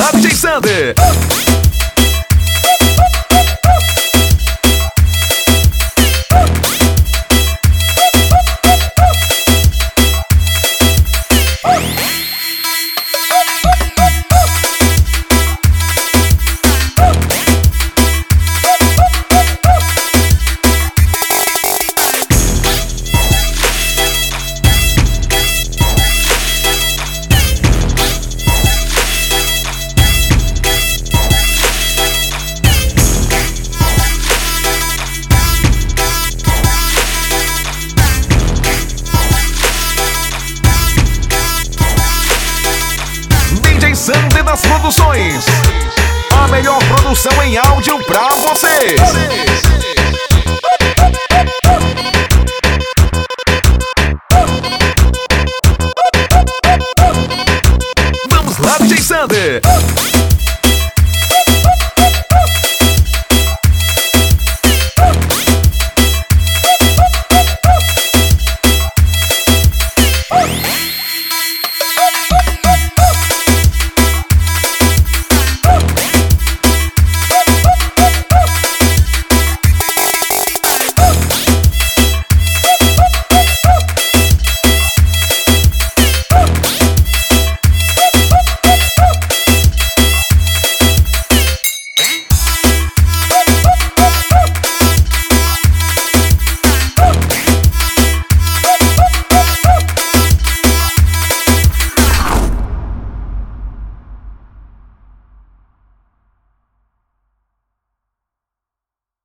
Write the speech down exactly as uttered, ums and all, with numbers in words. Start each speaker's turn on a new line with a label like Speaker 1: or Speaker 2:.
Speaker 1: lá, D J Sander. D J Sander das produções, a melhor produção em áudio pra vocês. Vamos lá, D J Sander.